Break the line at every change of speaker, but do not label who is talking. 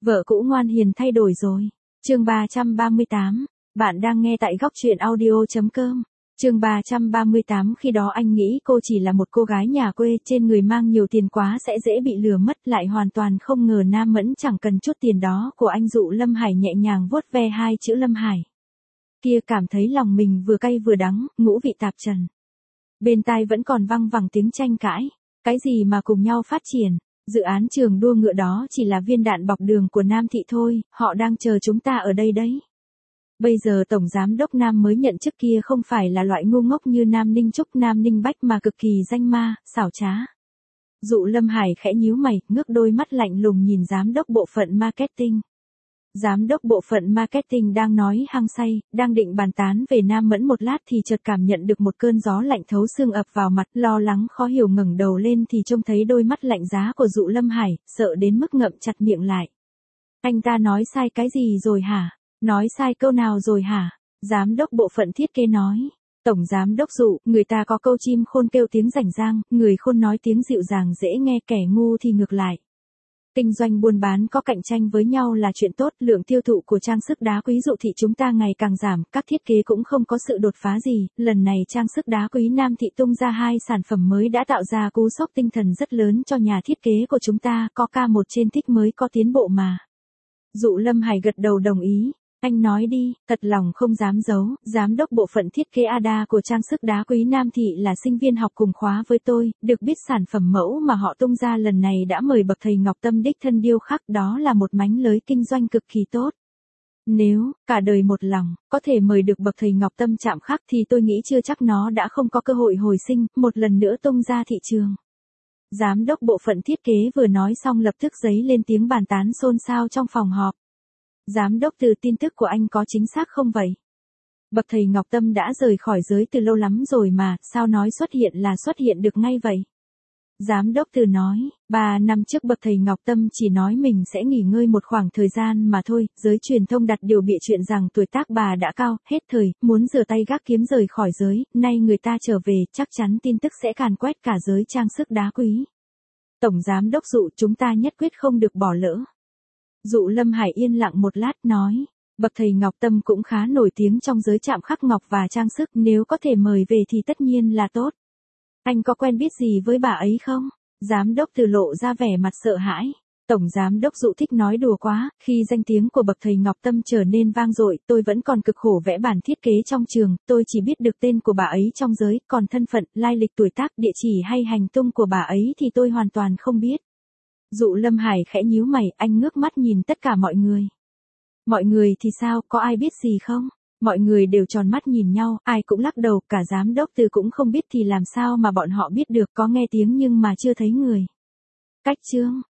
Vợ cũ ngoan hiền thay đổi rồi. Chương 338. Bạn đang nghe tại góc truyện audio.com. Chương 338. Khi đó anh nghĩ cô chỉ là một cô gái nhà quê, trên người mang nhiều tiền quá sẽ dễ bị lừa mất, lại hoàn toàn không ngờ Nam Mẫn chẳng cần chút tiền đó của anh. Dụ Lâm Hải nhẹ nhàng vuốt ve hai chữ Lâm Hải kia, cảm thấy lòng mình vừa cay vừa đắng, ngũ vị tạp trần. Bên tai vẫn còn văng vẳng tiếng tranh cãi. Cái gì mà cùng nhau phát triển? Dự án trường đua ngựa đó chỉ là viên đạn bọc đường của Nam Thị thôi, họ đang chờ chúng ta ở đây đấy. Bây giờ Tổng Giám đốc Nam mới nhận chức kia không phải là loại ngu ngốc như Nam Ninh Trúc Nam Ninh Bách mà cực kỳ danh ma, xảo trá. Dụ Lâm Hải khẽ nhíu mày, ngước đôi mắt lạnh lùng nhìn Giám đốc bộ phận marketing. Giám đốc bộ phận marketing đang nói hăng say, đang định bàn tán về Nam Mẫn một lát thì chợt cảm nhận được một cơn gió lạnh thấu xương ập vào mặt, lo lắng khó hiểu ngẩng đầu lên thì trông thấy đôi mắt lạnh giá của Dụ Lâm Hải, sợ đến mức ngậm chặt miệng lại. Anh ta nói sai cái gì rồi hả? Nói sai câu nào rồi hả? Giám đốc bộ phận thiết kế nói. Tổng Giám đốc Dụ, người ta có câu chim khôn kêu tiếng rảnh rang, người khôn nói tiếng dịu dàng dễ nghe, kẻ ngu thì ngược lại. Kinh doanh buôn bán có cạnh tranh với nhau là chuyện tốt, lượng tiêu thụ của trang sức đá quý Dụ Thị chúng ta ngày càng giảm, các thiết kế cũng không có sự đột phá gì, lần này trang sức đá quý Nam Thị tung ra 2 sản phẩm mới đã tạo ra cú sốc tinh thần rất lớn cho nhà thiết kế của chúng ta, có K1 trên thích mới có tiến bộ mà. Dụ Lâm Hải gật đầu đồng ý. Anh nói đi, thật lòng không dám giấu, giám đốc bộ phận thiết kế Ada của trang sức đá quý Nam Thị là sinh viên học cùng khóa với tôi, được biết sản phẩm mẫu mà họ tung ra lần này đã mời bậc thầy Ngọc Tâm đích thân điêu khắc, đó là một mánh lới kinh doanh cực kỳ tốt. Nếu, cả đời một lòng, có thể mời được bậc thầy Ngọc Tâm chạm khắc thì tôi nghĩ chưa chắc nó đã không có cơ hội hồi sinh, một lần nữa tung ra thị trường. Giám đốc bộ phận thiết kế vừa nói xong lập tức dấy lên tiếng bàn tán xôn xao trong phòng họp. Giám đốc, từ tin tức của anh có chính xác không vậy? Bậc thầy Ngọc Tâm đã rời khỏi giới từ lâu lắm rồi mà, sao nói xuất hiện là xuất hiện được ngay vậy? Giám đốc Từ nói, 3 năm trước bậc thầy Ngọc Tâm chỉ nói mình sẽ nghỉ ngơi một khoảng thời gian mà thôi, giới truyền thông đặt điều bịa chuyện rằng tuổi tác bà đã cao, hết thời, muốn rửa tay gác kiếm rời khỏi giới, nay người ta trở về, chắc chắn tin tức sẽ càn quét cả giới trang sức đá quý. Tổng Giám đốc Dụ, chúng ta nhất quyết không được bỏ lỡ. Dụ Lâm Hải yên lặng một lát nói, bậc thầy Ngọc Tâm cũng khá nổi tiếng trong giới chạm khắc ngọc và trang sức, nếu có thể mời về thì tất nhiên là tốt. Anh có quen biết gì với bà ấy không? Giám đốc Từ lộ ra vẻ mặt sợ hãi. Tổng Giám đốc Dụ thích nói đùa quá, khi danh tiếng của bậc thầy Ngọc Tâm trở nên vang dội, tôi vẫn còn cực khổ vẽ bản thiết kế trong trường, tôi chỉ biết được tên của bà ấy trong giới, còn thân phận, lai lịch tuổi tác, địa chỉ hay hành tung của bà ấy thì tôi hoàn toàn không biết. Dụ Lâm Hải khẽ nhíu mày, anh ngước mắt nhìn tất cả mọi người. Mọi người thì sao, có ai biết gì không? Mọi người đều tròn mắt nhìn nhau, ai cũng lắc đầu, cả Giám đốc Từ cũng không biết thì làm sao mà bọn họ biết được, có nghe tiếng nhưng mà chưa thấy người. Cách chương.